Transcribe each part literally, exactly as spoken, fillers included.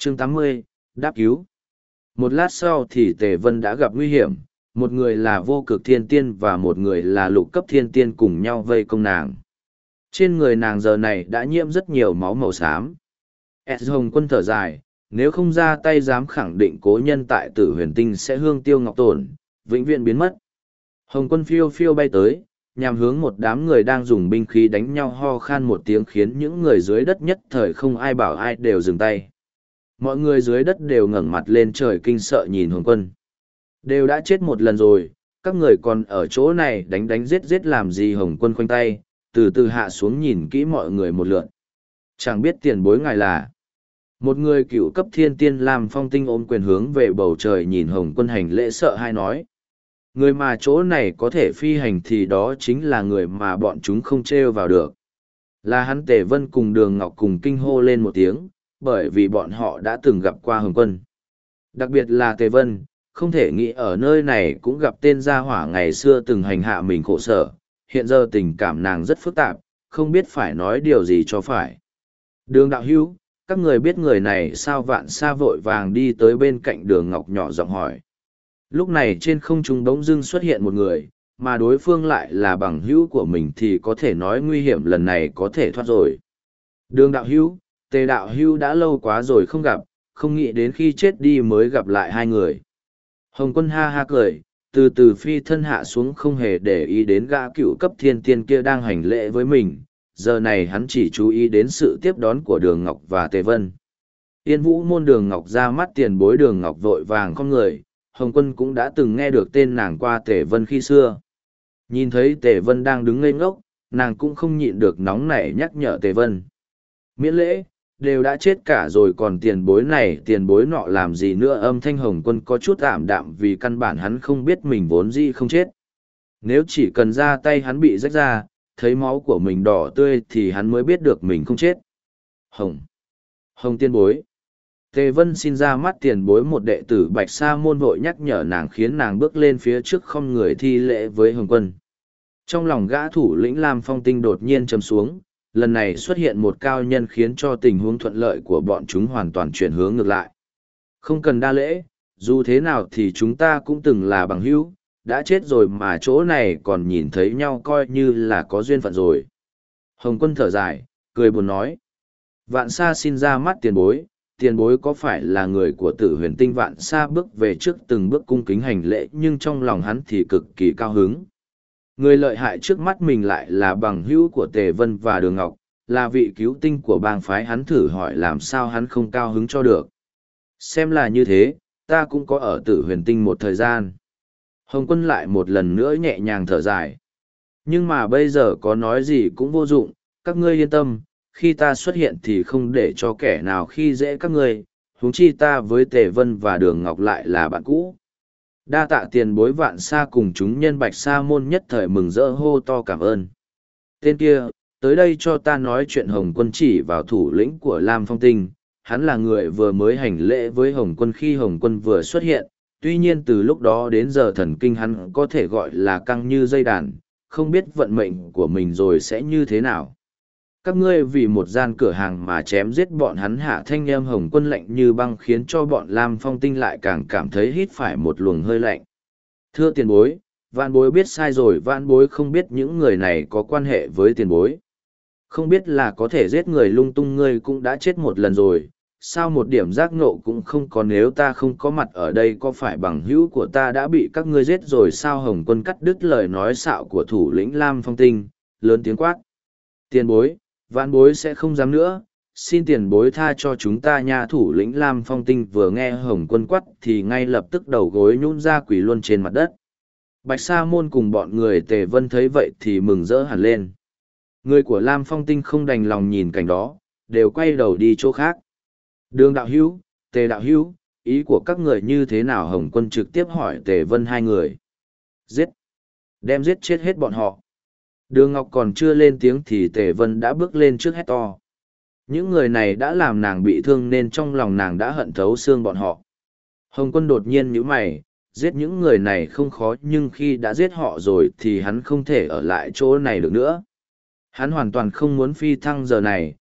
Chương tám mươi, đáp cứu. Một lát sau thì Tề Vân đã gặp nguy hiểm, một người là vô cực thiên tiên và một người là lục cấp thiên tiên cùng nhau vây công nàng. Trên người nàng giờ này đã nhiễm rất nhiều máu màu xám. S. Hồng Quân thở dài, nếu không ra tay dám khẳng định cố nhân tại Tử Huyền Tinh sẽ hương tiêu ngọc tổn, vĩnh viễn biến mất. Hồng Quân phiêu phiêu bay tới, nhằm hướng một đám người đang dùng binh khí đánh nhau ho khan một tiếng khiến những người dưới đất nhất thời không ai bảo ai đều dừng tay. Mọi người dưới đất đều ngẩng mặt lên trời kinh sợ nhìn Hồng Quân. Đều đã chết một lần rồi, các người còn ở chỗ này đánh đánh giết giết làm gì? Hồng Quân khoanh tay, từ từ hạ xuống nhìn kỹ mọi người một lượt. Chẳng biết tiền bối ngài là. Một người cựu cấp thiên tiên làm phong tinh ôm quyền hướng về bầu trời nhìn Hồng Quân hành lễ sợ hai nói. Người mà chỗ này có thể phi hành thì đó chính là người mà bọn chúng không trêu vào được. Là hắn. Tề Vân cùng Đường Ngọc cùng kinh hô lên một tiếng, bởi vì bọn họ đã từng gặp qua Hồng Quân. Đặc biệt là Tề Vân, không thể nghĩ ở nơi này cũng gặp tên gia hỏa ngày xưa từng hành hạ mình khổ sở, hiện giờ tình cảm nàng rất phức tạp, không biết phải nói điều gì cho phải. Đường đạo hữu, các người biết người này sao? Vạn Sa vội vàng đi tới bên cạnh Đường Ngọc nhỏ giọng hỏi. Lúc này trên không trung bỗng dưng xuất hiện một người, mà đối phương lại là bằng hữu của mình thì có thể nói nguy hiểm lần này có thể thoát rồi. Đường đạo hữu, Tề đạo hữu đã lâu quá rồi không gặp, không nghĩ đến khi chết đi mới gặp lại hai người. Hồng Quân ha ha cười, từ từ phi thân hạ xuống không hề để ý đến gã cựu cấp thiên tiên kia đang hành lễ với mình, giờ này hắn chỉ chú ý đến sự tiếp đón của Đường Ngọc và Tề Vân. Yên Vũ môn Đường Ngọc ra mắt tiền bối. Đường Ngọc vội vàng không người, Hồng Quân cũng đã từng nghe được tên nàng qua Tề Vân khi xưa. Nhìn thấy Tề Vân đang đứng ngây ngốc, nàng cũng không nhịn được nóng nảy nhắc nhở Tề Vân. Miễn lễ, đều đã chết cả rồi còn tiền bối này tiền bối nọ làm gì nữa? Âm thanh Hồng Quân có chút ảm đạm vì căn bản hắn không biết mình vốn dĩ không chết. Nếu chỉ cần ra tay hắn bị rách ra, thấy máu của mình đỏ tươi thì hắn mới biết được mình không chết. Hồng! Hồng tiên bối! Tề Vân xin ra mắt tiền bối. Một đệ tử Bạch Sa môn vội nhắc nhở nàng khiến nàng bước lên phía trước không người thi lễ với Hồng Quân. Trong lòng gã thủ lĩnh Lam Phong Tinh đột nhiên trầm xuống, lần này xuất hiện một cao nhân khiến cho tình huống thuận lợi của bọn chúng hoàn toàn chuyển hướng ngược lại. Không cần đa lễ, dù thế nào thì chúng ta cũng từng là bằng hữu, đã chết rồi mà chỗ này còn nhìn thấy nhau coi như là có duyên phận rồi. Hồng Quân thở dài, cười buồn nói. Vạn Sa xin ra mắt tiền bối, tiền bối có phải là người của Tử Huyền Tinh? Vạn Sa bước về trước từng bước cung kính hành lễ, nhưng trong lòng hắn thì cực kỳ cao hứng. Người lợi hại trước mắt mình lại là bằng hữu của Tề Vân và Đường Ngọc, là vị cứu tinh của bang phái. Hắn thử hỏi làm sao hắn không cao hứng cho được. Xem là như thế, ta cũng có ở Tử Huyền Tinh một thời gian. Hồng Quân lại một lần nữa nhẹ nhàng thở dài. Nhưng mà bây giờ có nói gì cũng vô dụng, các ngươi yên tâm, khi ta xuất hiện thì không để cho kẻ nào khi dễ các ngươi, huống chi ta với Tề Vân và Đường Ngọc lại là bạn cũ. Đa tạ tiền bối. Vạn Sa cùng chúng nhân Bạch Sa môn nhất thời mừng rỡ hô to cảm ơn. Tên kia, tới đây cho ta nói chuyện. Hồng Quân chỉ vào thủ lĩnh của Lam Phong Tinh, hắn là người vừa mới hành lễ với Hồng Quân khi Hồng Quân vừa xuất hiện, tuy nhiên từ lúc đó đến giờ thần kinh hắn có thể gọi là căng như dây đàn, không biết vận mệnh của mình rồi sẽ như thế nào. Các ngươi vì một gian cửa hàng mà chém giết bọn hắn. Hạ thanh âm Hồng Quân lạnh như băng khiến cho bọn Lam Phong Tinh lại càng cảm thấy hít phải một luồng hơi lạnh. Thưa tiền bối, vạn bối biết sai rồi. Vạn bối không biết những người này có quan hệ với tiền bối. Không biết là có thể giết người lung tung. Ngươi cũng đã chết một lần rồi, sao một điểm giác ngộ cũng không có? Nếu ta không có mặt ở đây có phải bằng hữu của ta đã bị các ngươi giết rồi sao? Hồng Quân cắt đứt lời nói xạo của thủ lĩnh Lam Phong Tinh, lớn tiếng quát. Tiền bối, vạn bối sẽ không dám nữa, xin tiền bối tha cho chúng ta nha. Thủ lĩnh Lam Phong Tinh vừa nghe Hồng Quân quát thì ngay lập tức đầu gối nhún ra quỳ luôn trên mặt đất. Bạch Sa môn cùng bọn người Tề Vân thấy vậy thì mừng rỡ hẳn lên. Người của Lam Phong Tinh không đành lòng nhìn cảnh đó, đều quay đầu đi chỗ khác. Đường đạo hữu, Tề đạo hữu, ý của các người như thế nào? Hồng Quân trực tiếp hỏi Tề Vân hai người. Giết! Đem giết chết hết bọn họ. Đường Ngọc còn chưa lên tiếng thì Tề Vân đã bước lên trước hét to. Những người này đã làm nàng bị thương nên trong lòng nàng đã hận thấu xương bọn họ. Hồng Quân đột nhiên nhíu mày, giết những người này không khó nhưng khi đã giết họ rồi thì hắn không thể ở lại chỗ này được nữa. Hắn hoàn toàn không muốn phi thăng giờ này,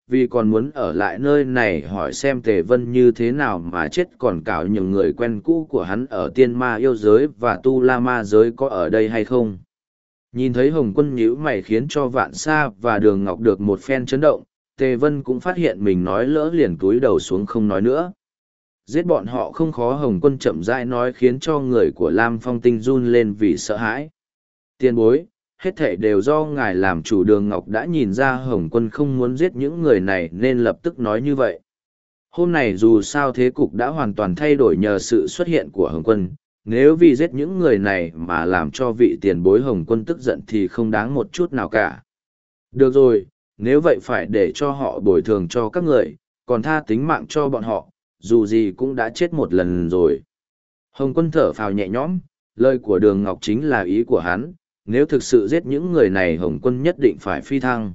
vì còn muốn ở lại nơi này hỏi xem Tề Vân như thế nào mà chết, còn cả những người quen cũ của hắn ở tiên ma yêu giới và tu la ma giới có ở đây hay không. Nhìn thấy Hồng Quân nhíu mày khiến cho Vạn Sa và Đường Ngọc được một phen chấn động, Tề Vân cũng phát hiện mình nói lỡ liền túi đầu xuống không nói nữa. Giết bọn họ không khó, Hồng Quân chậm rãi nói khiến cho người của Lam Phong Tinh run lên vì sợ hãi. Tiền bối, hết thảy đều do ngài làm chủ. Đường Ngọc đã nhìn ra Hồng Quân không muốn giết những người này nên lập tức nói như vậy. Hôm này dù sao thế cục đã hoàn toàn thay đổi nhờ sự xuất hiện của Hồng Quân, nếu vì giết những người này mà làm cho vị tiền bối Hồng Quân tức giận thì không đáng một chút nào cả. Được rồi, nếu vậy phải để cho họ bồi thường cho các người, còn tha tính mạng cho bọn họ, dù gì cũng đã chết một lần rồi. Hồng Quân thở phào nhẹ nhõm, lời của Đường Ngọc chính là ý của hắn, nếu thực sự giết những người này Hồng Quân nhất định phải phi thăng.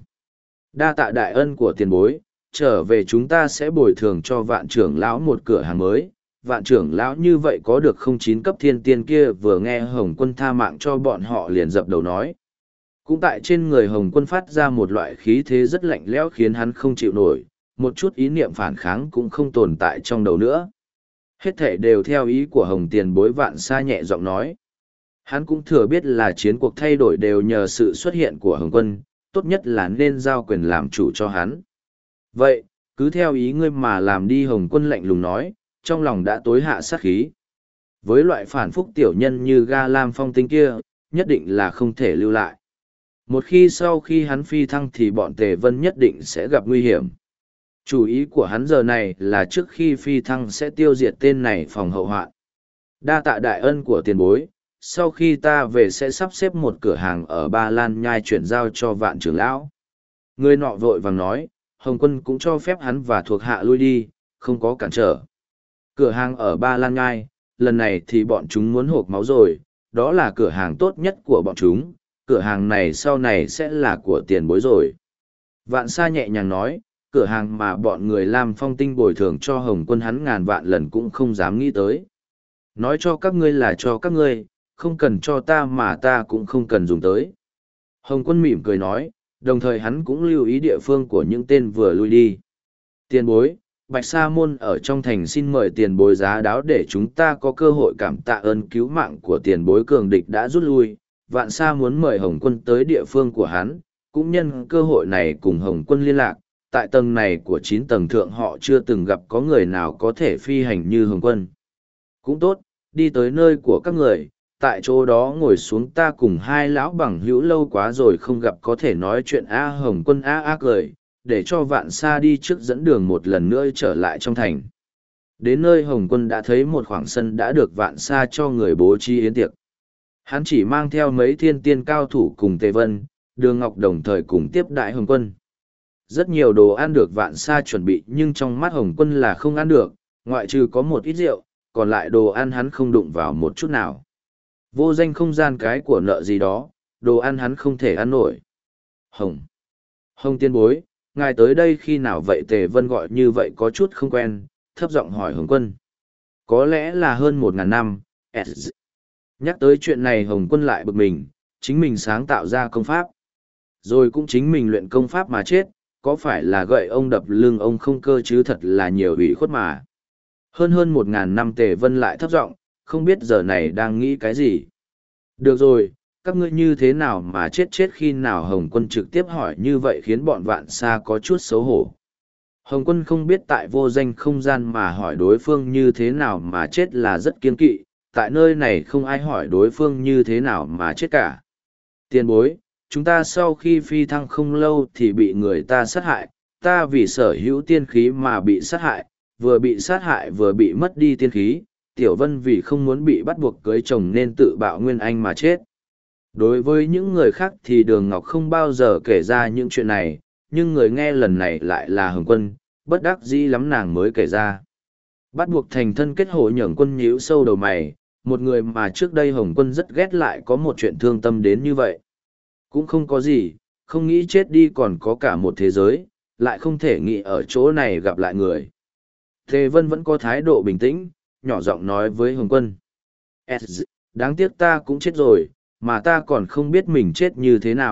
Đa tạ đại ân của tiền bối, trở về chúng ta sẽ bồi thường cho Vạn trưởng lão một cửa hàng mới. Vạn trưởng lão như vậy có được không? Chín cấp thiên tiên kia vừa nghe Hồng Quân tha mạng cho bọn họ liền dập đầu nói. Cũng tại trên người Hồng Quân phát ra một loại khí thế rất lạnh lẽo khiến hắn không chịu nổi, một chút ý niệm phản kháng cũng không tồn tại trong đầu nữa. Hết thể đều theo ý của Hồng tiền bối. Vạn Sa nhẹ giọng nói. Hắn cũng thừa biết là chiến cuộc thay đổi đều nhờ sự xuất hiện của Hồng Quân, tốt nhất là nên giao quyền làm chủ cho hắn. Vậy, cứ theo ý ngươi mà làm đi. Hồng Quân lạnh lùng nói, trong lòng đã tối hạ sát khí. Với loại phản phúc tiểu nhân như Ga Lam Phong Tinh kia, nhất định là không thể lưu lại. Một khi sau khi hắn phi thăng thì bọn Tề Vân nhất định sẽ gặp nguy hiểm. Chủ ý của hắn giờ này là trước khi phi thăng sẽ tiêu diệt tên này phòng hậu hoạn. Đa tạ đại ân của tiền bối, sau khi ta về sẽ sắp xếp một cửa hàng ở Ba Lan Nhai chuyển giao cho Vạn trưởng lão. Người nọ vội vàng nói, Hồng Quân cũng cho phép hắn và thuộc hạ lui đi, không có cản trở. Cửa hàng ở Ba Lan Nhai, lần này thì bọn chúng muốn hộp máu rồi, đó là cửa hàng tốt nhất của bọn chúng, cửa hàng này sau này sẽ là của tiền bối rồi. Vạn Sa nhẹ nhàng nói, cửa hàng mà bọn người Lam Phong Tinh bồi thường cho Hồng Quân hắn ngàn vạn lần cũng không dám nghĩ tới. Nói cho các ngươi là cho các ngươi, không cần cho ta mà ta cũng không cần dùng tới. Hồng Quân mỉm cười nói, đồng thời hắn cũng lưu ý địa phương của những tên vừa lui đi. Tiền bối, Bạch Sa Môn ở trong thành xin mời tiền bối giá đáo để chúng ta có cơ hội cảm tạ ơn cứu mạng của tiền bối. Cường địch đã rút lui, Vạn Sa muốn mời Hồng Quân tới địa phương của hắn, cũng nhân cơ hội này cùng Hồng Quân liên lạc. Tại tầng này của chín tầng thượng họ chưa từng gặp có người nào có thể phi hành như Hồng Quân. Cũng tốt, đi tới nơi của các người, tại chỗ đó ngồi xuống, ta cùng hai lão bằng hữu lâu quá rồi không gặp có thể nói chuyện. A Hồng Quân a a cười, để cho Vạn Sa đi trước dẫn đường một lần nữa trở lại trong thành. Đến nơi Hồng Quân đã thấy một khoảng sân đã được Vạn Sa cho người bố trí yến tiệc. Hắn chỉ mang theo mấy thiên tiên cao thủ cùng Tề Vân, Đường Ngọc đồng thời cùng tiếp đãi Hồng Quân. Rất nhiều đồ ăn được Vạn Sa chuẩn bị nhưng trong mắt Hồng Quân là không ăn được, ngoại trừ có một ít rượu, còn lại đồ ăn hắn không đụng vào một chút nào. Vô danh không gian cái của nợ gì đó, đồ ăn hắn không thể ăn nổi. Hồng! Hồng tiên bối, ngài tới đây khi nào vậy? Tề Vân gọi như vậy có chút không quen, thấp giọng hỏi Hồng Quân. Có lẽ là hơn một ngàn năm. Nhắc tới chuyện này Hồng Quân lại bực mình, chính mình sáng tạo ra công pháp. Rồi cũng chính mình luyện công pháp mà chết, có phải là gậy ông đập lưng ông không cơ chứ? Thật là nhiều ủy khuất mà. Hơn hơn một ngàn năm. Tề Vân lại thấp giọng, không biết giờ này đang nghĩ cái gì. Được rồi, các ngươi như thế nào mà chết chết khi nào? Hồng Quân trực tiếp hỏi như vậy khiến bọn Vạn Sa có chút xấu hổ. Hồng Quân không biết tại vô danh không gian mà hỏi đối phương như thế nào mà chết là rất kiêng kỵ, tại nơi này không ai hỏi đối phương như thế nào mà chết cả. Tiền bối, chúng ta sau khi phi thăng không lâu thì bị người ta sát hại, ta vì sở hữu tiên khí mà bị sát hại, vừa bị sát hại vừa bị mất đi tiên khí. Tiểu Vân vì không muốn bị bắt buộc cưới chồng nên tự bạo nguyên anh mà chết. Đối với những người khác thì Đường Ngọc không bao giờ kể ra những chuyện này, nhưng người nghe lần này lại là Hồng Quân, bất đắc dĩ lắm nàng mới kể ra. Bắt buộc thành thân kết hội nhường Quân nhíu sâu đầu mày, một người mà trước đây Hồng Quân rất ghét lại có một chuyện thương tâm đến như vậy. Cũng không có gì, không nghĩ chết đi còn có cả một thế giới, lại không thể nghĩ ở chỗ này gặp lại người. Tề Vân vẫn có thái độ bình tĩnh, nhỏ giọng nói với Hồng Quân. Đáng tiếc ta cũng chết rồi, mà ta còn không biết mình chết như thế nào,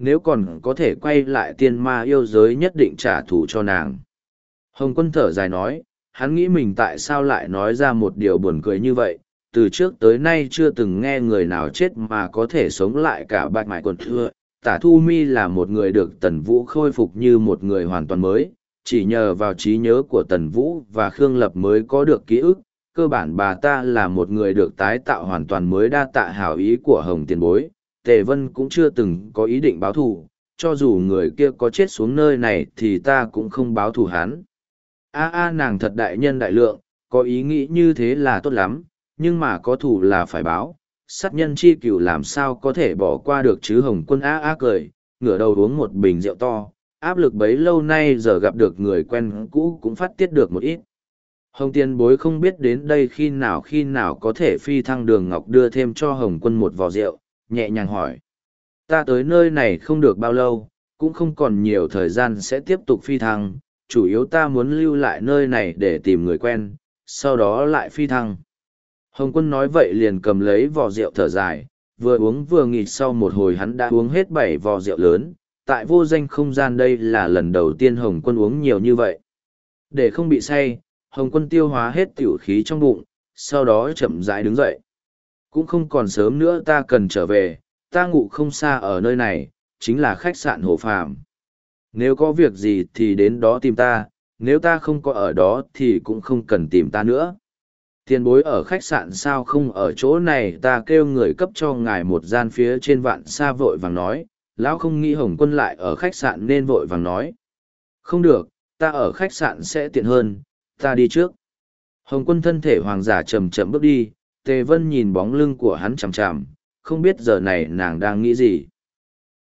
nếu còn có thể quay lại tiên ma yêu giới nhất định trả thù cho nàng. Hồng Quân thở dài nói, hắn nghĩ mình tại sao lại nói ra một điều buồn cười như vậy, từ trước tới nay chưa từng nghe người nào chết mà có thể sống lại cả bạch mại quần thưa. Tả Thu Mi là một người được Tần Vũ khôi phục như một người hoàn toàn mới, chỉ nhờ vào trí nhớ của Tần Vũ và Khương Lập mới có được ký ức, cơ bản bà ta là một người được tái tạo hoàn toàn mới. Đa tạ hảo ý của Hồng tiền bối, Tề Vân cũng chưa từng có ý định báo thù, cho dù người kia có chết xuống nơi này thì ta cũng không báo thù hắn. A a nàng thật đại nhân đại lượng, có ý nghĩ như thế là tốt lắm, nhưng mà có thù là phải báo, sát nhân chi cửu làm sao có thể bỏ qua được chứ. Hồng Quân a a cười, ngửa đầu uống một bình rượu to, áp lực bấy lâu nay giờ gặp được người quen cũ cũng phát tiết được một ít. Hồng tiền bối không biết đến đây khi nào khi nào có thể phi thăng. Đường Ngọc đưa thêm cho Hồng Quân một vò rượu, nhẹ nhàng hỏi. Ta tới nơi này không được bao lâu, cũng không còn nhiều thời gian sẽ tiếp tục phi thăng, chủ yếu ta muốn lưu lại nơi này để tìm người quen, sau đó lại phi thăng. Hồng Quân nói vậy liền cầm lấy vò rượu thở dài, vừa uống vừa nghịch. Sau một hồi hắn đã uống hết bảy vò rượu lớn, tại vô danh không gian đây là lần đầu tiên Hồng Quân uống nhiều như vậy. Để không bị say, Hồng Quân tiêu hóa hết tiểu khí trong bụng, sau đó chậm rãi đứng dậy. Cũng không còn sớm nữa, ta cần trở về, ta ngủ không xa ở nơi này, chính là khách sạn Hồ Phàm. Nếu có việc gì thì đến đó tìm ta, nếu ta không có ở đó thì cũng không cần tìm ta nữa. Tiền bối ở khách sạn sao không ở chỗ này, ta kêu người cấp cho ngài một gian phía trên. Vạn Sa vội vàng nói, lão không nghĩ Hồng Quân lại ở khách sạn nên vội vàng nói. Không được, ta ở khách sạn sẽ tiện hơn, ta đi trước. Hồng Quân thân thể hoàng giả chậm chậm bước đi, Tề Vân nhìn bóng lưng của hắn chằm chằm, không biết giờ này nàng đang nghĩ gì.